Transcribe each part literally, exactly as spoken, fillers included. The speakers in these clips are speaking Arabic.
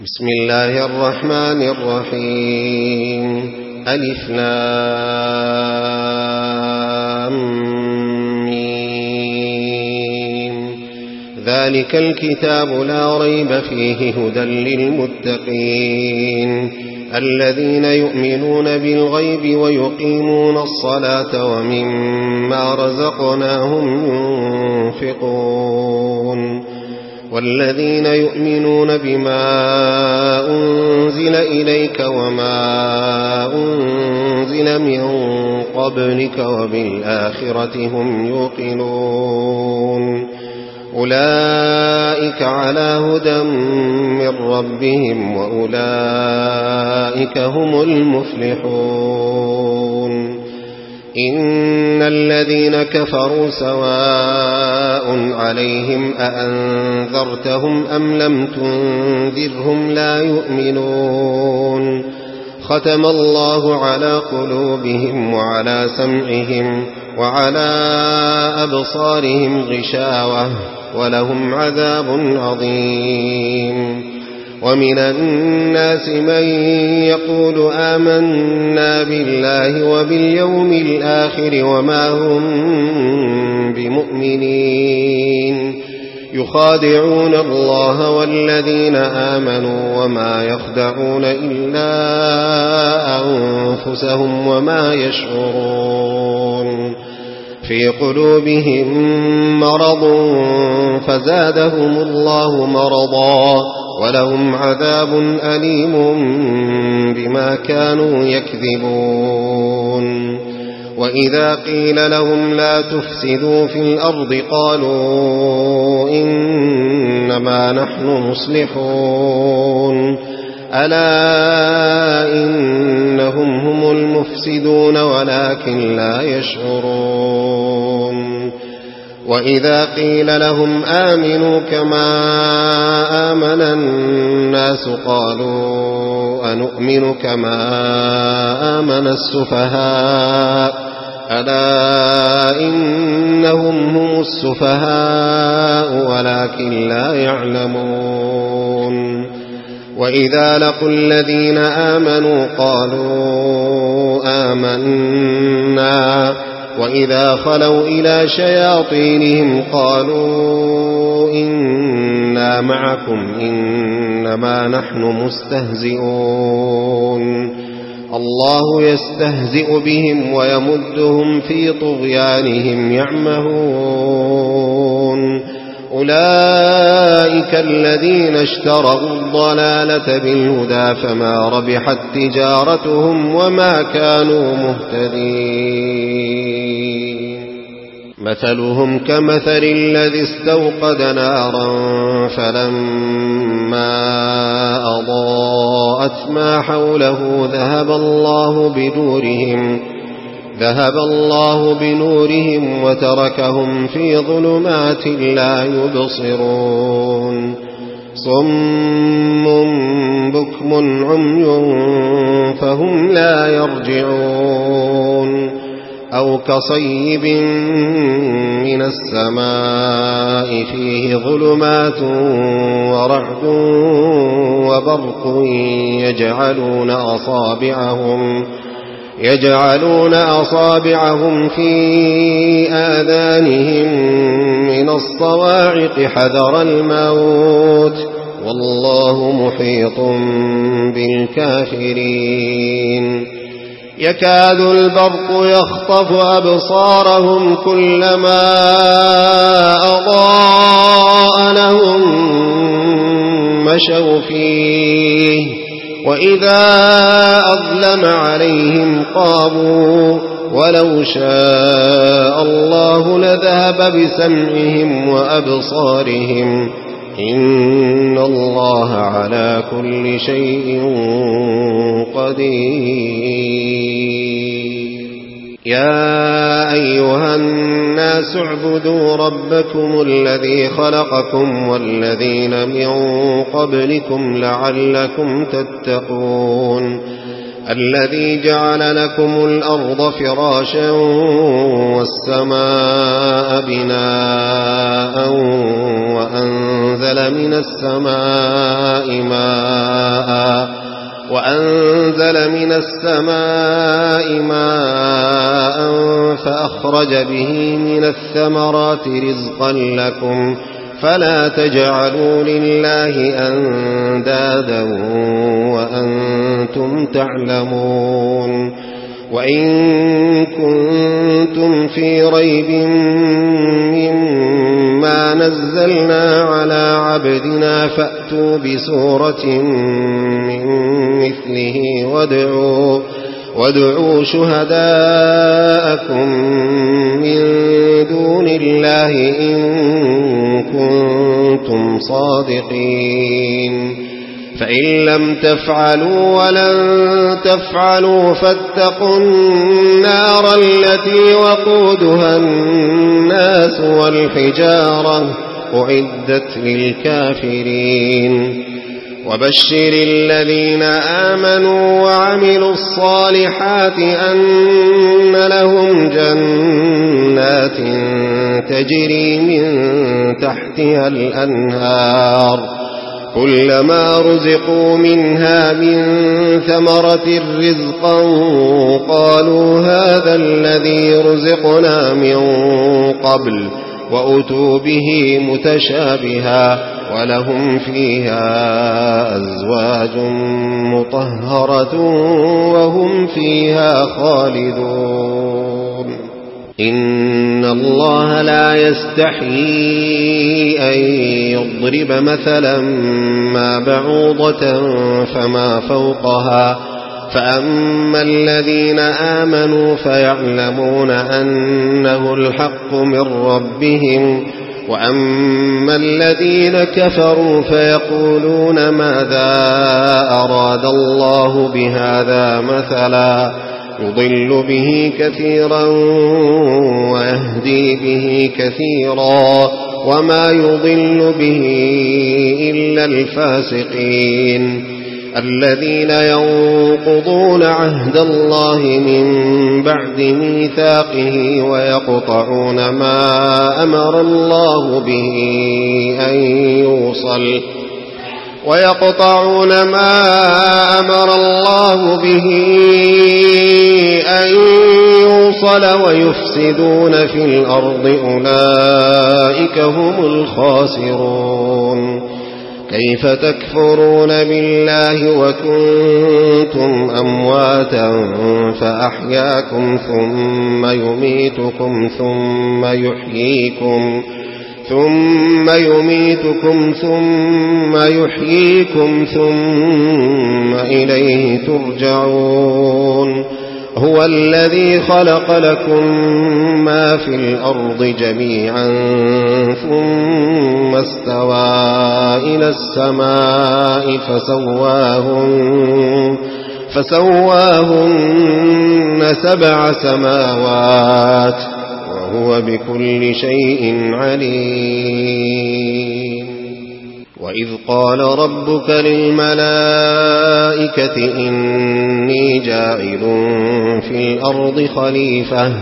بسم الله الرحمن الرحيم. ألف لام ميم. ذلك الكتاب لا ريب فيه هدى للمتقين الذين يؤمنون بالغيب ويقيمون الصلاة ومما رزقناهم ينفقون والذين يؤمنون بما أنزل إليك وما أنزل من قبلك وبالآخرة هم يوقنون أولئك على هدى من ربهم وأولئك هم المفلحون. إن الذين كفروا سواء عليهم أأنذرتهم أم لم تنذرهم لا يؤمنون. ختم الله على قلوبهم وعلى سمعهم وعلى أبصارهم غشاوة ولهم عذاب عظيم. ومن الناس من يقول آمنا بالله وباليوم الآخر وما هم بمؤمنين يخادعون الله والذين آمنوا وما يخدعون إلا أنفسهم وما يشعرون. في قلوبهم مرض فزادهم الله مرضا ولهم عذاب أليم بما كانوا يكذبون. وإذا قيل لهم لا تفسدوا في الأرض قالوا إنما نحن مصلحون ألا إنهم هم المفسدون ولكن لا يشعرون. وإذا قيل لهم آمنوا كما آمن الناس قالوا أنؤمن كما آمن السفهاء ألا إنهم هم السفهاء ولكن لا يعلمون. وإذا لقوا الذين آمنوا قالوا آمنا وإذا خلوا إلى شياطينهم قالوا إنا معكم إنما نحن مستهزئون. الله يستهزئ بهم ويمدهم في طغيانهم يعمهون. أولئك الذين اشتروا الضلالة بالهدى فما ربحت تجارتهم وما كانوا مهتدين. مثلهم كمثل الذي استوقد نارا فلما أضاءت ما حوله ذهب الله بنورهم ذهب الله بنورهم وتركهم في ظلمات لا يبصرون. صم بكم عمي فهم لا يرجعون. أو كصيب من السماء فيه ظلمات ورعد وبرق يجعلون أصابعهم يجعلون أصابعهم في آذانهم من الصواعق حذر الموت والله محيط بالكافرين. يكاد البرق يخطف أبصارهم كلما أضاء لهم مشوا فيه وإذا أظلم عليهم قاموا ولو شاء الله لذهب بسمعهم وأبصارهم إن الله على كل شيء قدير. يا أيها الناس اعبدوا ربكم الذي خلقكم والذين من قبلكم لعلكم تتقون. الذي جعل لكم الأرض فراشا والسماء بناء وأنزل وأنزل من السماء ماء وأنزل من السماء ماء فأخرج به من الثمرات رزقا لكم فلا تجعلوا لله أندادا وأنتم تعلمون وإن كنتم في ريب مما نزلنا على عبدنا فأتوا بسورة من مثله وادعوا, وادعوا شهداءكم من دون الله إن كنتم صادقين فإن لم تفعلوا ولن تفعلوا فاتقوا النار التي وقودها الناس والحجارة أعدت للكافرين وبشر الذين آمنوا وعملوا الصالحات أن لهم جنات تجري من تحتها الأنهار كلما رزقوا منها من ثمرة رزقا قالوا هذا الذي رزقنا من قبل وأتوا به متشابها ولهم فيها أزواج مطهرة وهم فيها خالدون إن الله لا يستحيي أن يضرب مثلا ما بعوضة فما فوقها فأما الذين آمنوا فيعلمون أنه الحق من ربهم وأما الذين كفروا فيقولون ماذا أراد الله بهذا مثلا يضل به كثيرا ويهدي به كثيرا وما يضل به إلا الفاسقين الذين ينقضون عهد الله من بعد ميثاقه ويقطعون ما أمر الله به أن يوصل ويقطعون ما أمر الله به أن يوصل ويفسدون في الأرض أولئك هم الخاسرون كيف تكفرون بالله وكنتم أمواتا فأحياكم ثم يميتكم ثم يحييكم ثم يميتكم ثم يحييكم ثم إليه ترجعون هو الذي خلق لكم ما في الأرض جميعا ثم استوى إلى السماء فسواهن, فسواهن سبع سماوات وهو بكل شيء عليم وإذ قال ربك للملائكة إني جاعل في الأرض خليفة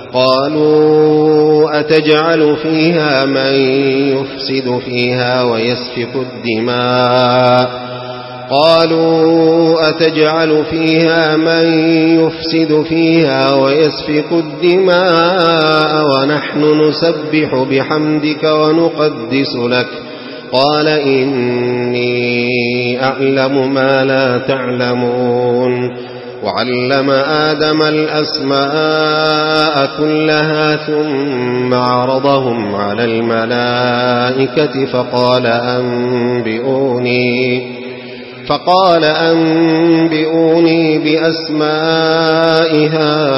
قالوا أتجعل فيها من يفسد فيها ويسفك الدماء قالوا أتجعل فيها من يفسد فيها ويسفك الدماء ونحن نسبح بحمدك ونقدس لك قال إني أعلم ما لا تعلمون وعلم آدم الأسماء كلها ثم عرضهم على الملائكة فقال أنبئوني فقال أنبئوني بأسماء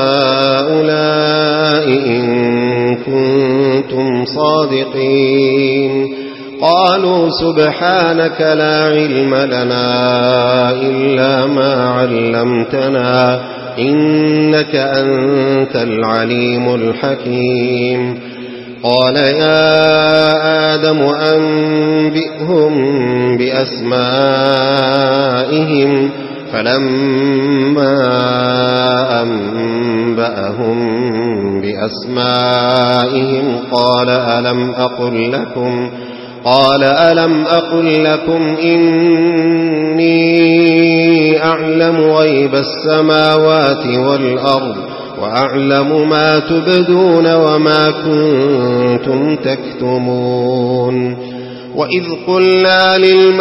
هؤلاء إن كنتم صادقين قالوا سبحانك لا علم لنا إلا ما علمتنا إنك أنت العليم الحكيم قال يا آدم أنبئهم بأسمائهم فلما أنبأهم بأسمائهم قال ألم أقل لكم قال ألم أقل لكم إني أعلم غيب السماوات والأرض وأعلم ما تبدون وما كنتم تكتمون وإذ قلنا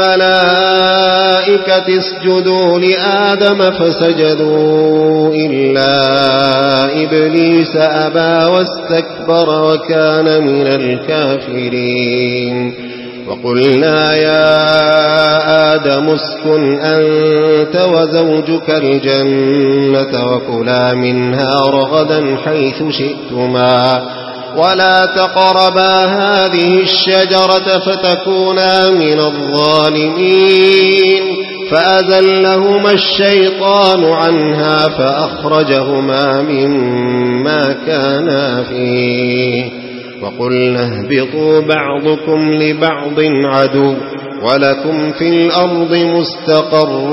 للملائكة اسجدوا لآدم فسجدوا إلا إبليس أبى واستكبر وكان من الكافرين وقلنا يا آدم اسكن أنت وزوجك الجنة وكلا منها رغدا حيث شئتما ولا تقربا هذه الشجرة فتكونا من الظالمين فأزلهما الشيطان عنها فأخرجهما مما كانا فيه وقلنا اهبطوا بعضكم لبعض عدو ولكم في الأرض مستقر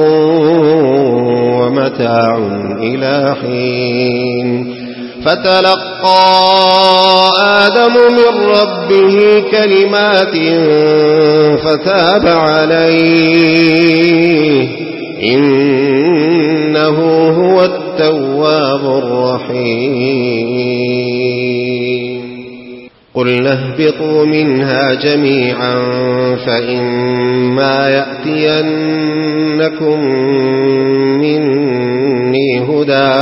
ومتاع إلى حين فتلقى آدم من ربه كلمات فتاب عليه إنه هو التواب الرحيم قلنا اهبطوا منها جميعا فإما يأتينكم مني هدى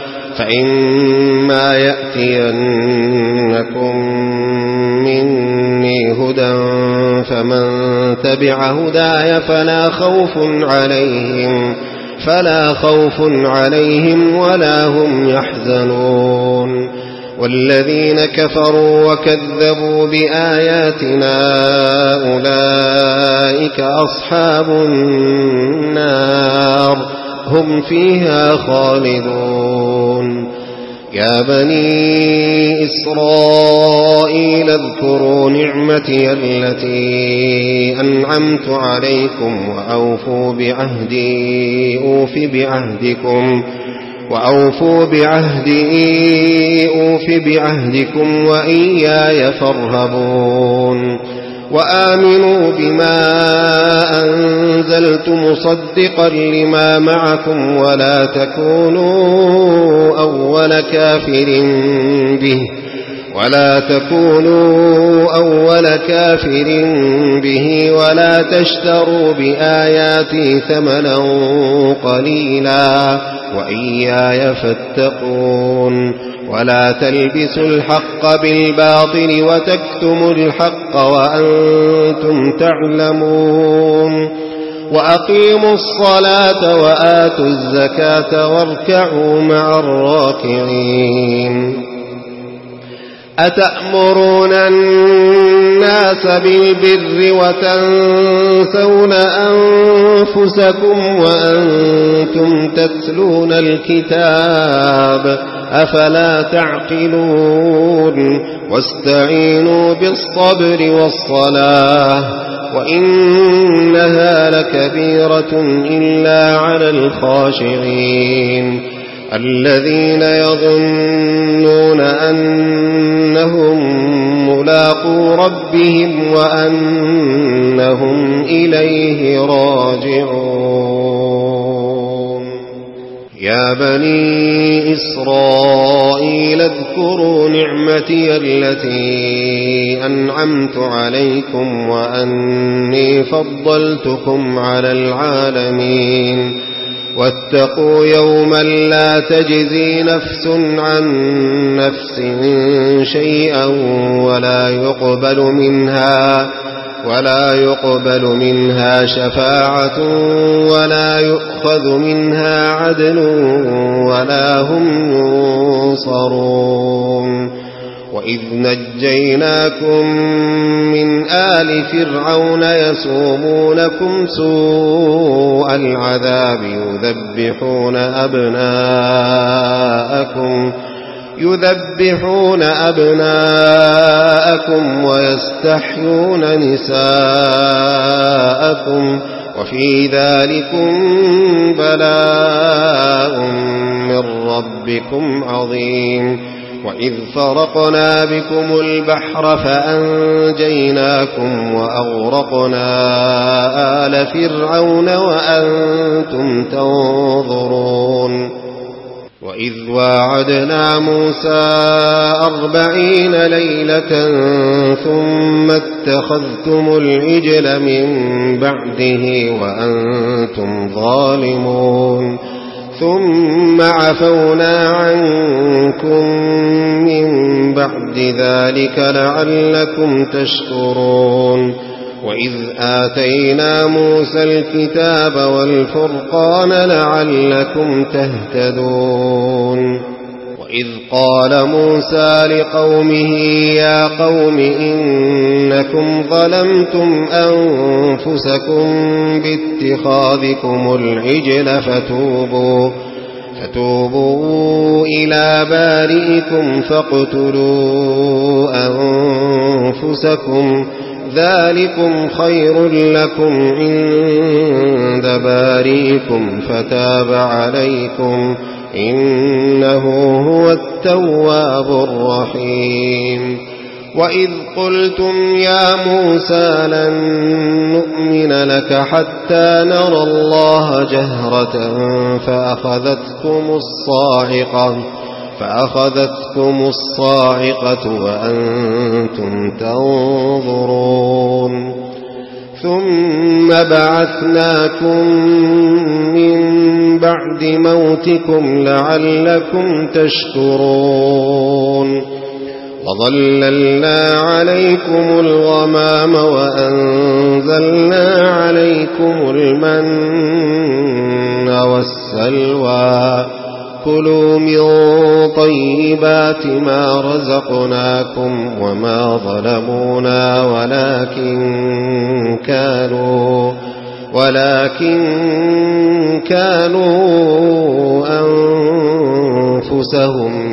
فإما يأتينكم مني هدى فمن تبع هداي فلا خوف عليهم فلا خوف عليهم ولا هم يحزنون والذين كفروا وكذبوا بآياتنا أولئك أصحاب النار هم فيها خالدون يا بني إسرائيل اذكروا نعمتي التي أنعمت عليكم وأوفوا بعهدي أوف بعهدكم وأوفوا بعهدي أوف بعهدكم وإياي فارهبون وآمنوا بما أنزلت مصدقا لما معكم ولا تكونوا أول كافر به ولا تكونوا أول كافر به ولا تشتروا بآياتي ثمنا قليلا وإياي فاتقون ولا تلبسوا الحق بالباطل وتكتموا الحق وأنتم تعلمون وأقيموا الصلاة وآتوا الزكاة واركعوا مع الراكعين أتأمرون الناس بالبر وتنسون أنفسكم وأنتم تتلون الكتاب أفلا تعقلون واستعينوا بالصبر والصلاة وإنها لكبيرة إلا على الخاشعين الذين يظنون أنهم ملاقو ربهم وأنهم إليه راجعون يا بني إسرائيل اذكروا نعمتي التي أنعمت عليكم وأني فضلتكم على العالمين واتقوا يوما لا تجزي نفس عن نفس شيئا ولا يقبل منها ولا يقبل منها شفاعة ولا يؤخذ منها عدل ولا هم ينصرون وإذ نجيناكم من آل فرعون يسومونكم سوء العذاب يذبحون أبناءكم يذبحون أبناءكم ويستحيون نساءكم وفي ذلكم بلاء من ربكم عظيم وإذ فرقنا بكم البحر فأنجيناكم وأغرقنا آل فرعون وأنتم تنظرون وإذ واعدنا موسى أربعين ليلة ثم اتخذتم العجل من بعده وأنتم ظالمون ثم عفونا عنكم من بعد ذلك لعلكم تشكرون وإذ آتينا موسى الكتاب والفرقان لعلكم تهتدون وإذ قال موسى لقومه يا قوم إنكم ظلمتم أنفسكم باتخاذكم العجل فتوبوا فتوبوا إلى بارئكم فاقتلوا أنفسكم ذلكم خير لكم عند بارئكم فتاب عليكم إنه هو التواب الرحيم وإذ قلتم يا موسى لن نؤمن لك حتى نرى الله جهرة فأخذتكم الصاعقة فأخذتكم الصاعقة وأنتم تنظرون ثم بعثناكم من بعد موتكم لعلكم تشكرون وظللنا عليكم الغمام وأنزلنا عليكم المن والسلوى كلوا من طيبات ما رزقناكم وما ظلمونا ولكن كانوا ولكن كانوا أنفسهم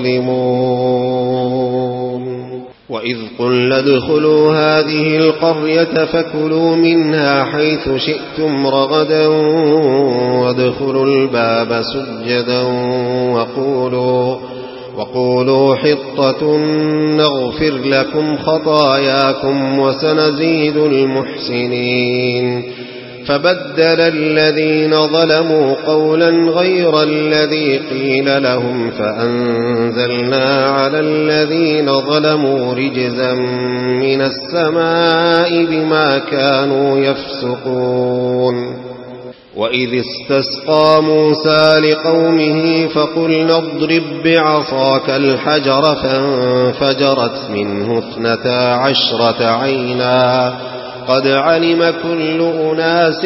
يظلمون وإذ قلنا ادخلوا هذه القرية فكلوا منها حيث شئتم رغدا وادخلوا الباب سجدا وقولوا وقولوا حطة نغفر لكم خطاياكم وسنزيد المحسنين فبدل الذين ظلموا قولا غير الذي قيل لهم فأنزلنا على الذين ظلموا رجزا من السماء بما كانوا يفسقون وإذ استسقى موسى لقومه فقلنا اضرب بعصاك الحجر فانفجرت منه اثنتا عشرة عينا قد علم كل أناس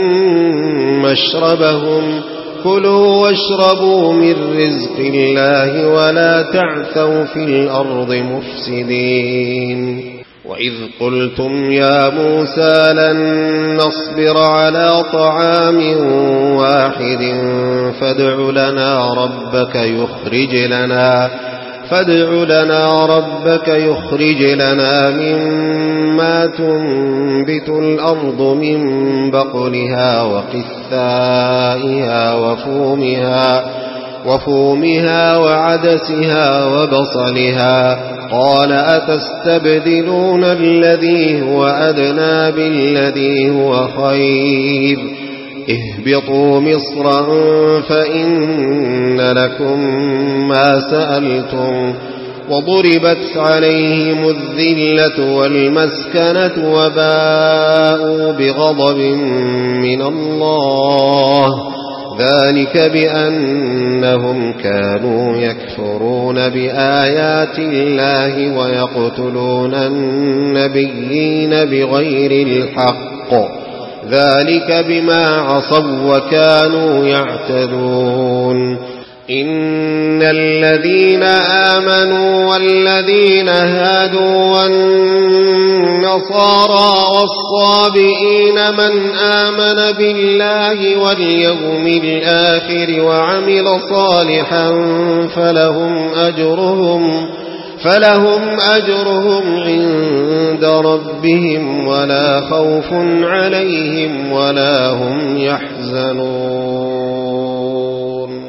مشربهم كلوا واشربوا من رزق الله ولا تعثوا في الأرض مفسدين وإذ قلتم يا موسى لن نصبر على طعام واحد فادع لنا ربك يخرج لنا فادع لنا ربك يخرج لنا مما تنبت الأرض من بقلها وقثائها وفومها وفومها وعدسها وبصلها قال أتستبدلون الذي هو أدنى بالذي هو خير اهبطوا مصرا فإن لكم ما سألتم وضربت عليهم الذلة والمسكنة وباءوا بغضب من الله ذلك بأنهم كانوا يكفرون بآيات الله ويقتلون النبيين بغير الحق ذلك بما عصوا وكانوا يعتدون إن الذين آمنوا والذين هادوا والنصارى والصابئين من آمن بالله واليوم الآخر وعمل صالحا فلهم أجرهم فلهم أجرهم عند ربهم ولا خوف عليهم ولا هم يحزنون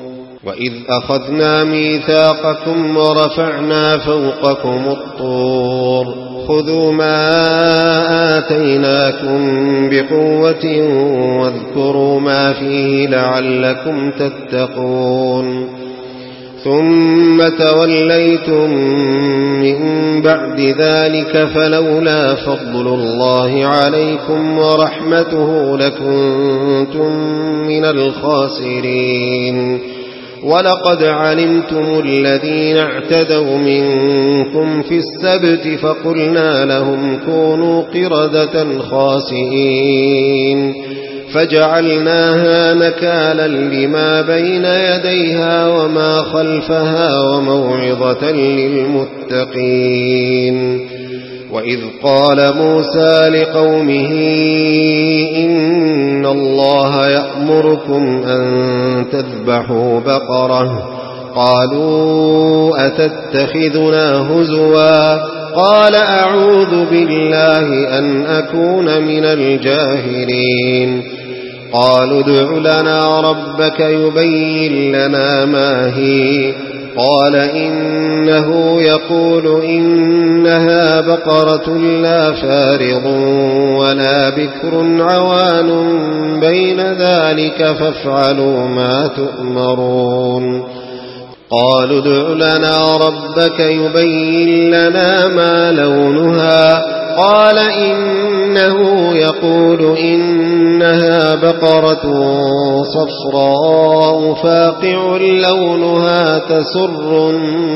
وإذ أخذنا ميثاقكم ورفعنا فوقكم الطور خذوا ما آتيناكم بقوة واذكروا ما فيه لعلكم تتقون ثم توليتم من بعد ذلك فلولا فضل الله عليكم ورحمته لكنتم من الخاسرين ولقد علمتم الذين اعتدوا منكم في السبت فقلنا لهم كونوا قردة خاسئين فجعلناها نكالا لما بين يديها وما خلفها وموعظة للمتقين وإذ قال موسى لقومه إن الله يأمركم أن تذبحوا بقرة قالوا أتتخذنا هزوا قال أعوذ بالله أن أكون من الجاهلين قالوا ادع لنا ربك يبين لنا ما هي قال إنه يقول إنها بقرة لا فارض ولا بكر عوان بين ذلك فافعلوا ما تؤمرون قالوا ادع لنا ربك يبين لنا ما لونها قال إنه يقول إنها بقرة صفراء فاقع لونها تسر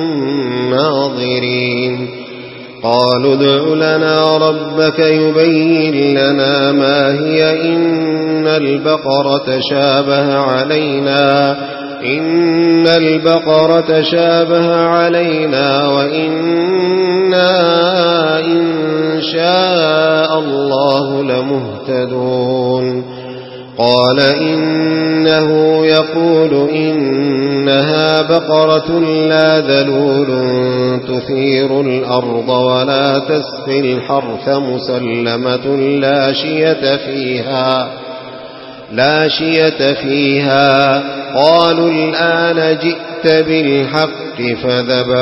الناظرين قالوا ادع لنا ربك يبين لنا ما هي إن البقرة شابه علينا إن البقرة شابه علينا وإنا إن شاء الله لمهتدون قال إنه يقول إنها بقرة لا ذلول تثير الأرض ولا تسقي الحرث مسلمة لا شية فيها لا شية فيها قالوا الآن جئت بالحق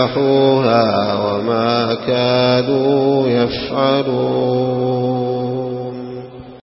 فذبحوها وما كادوا يفعلون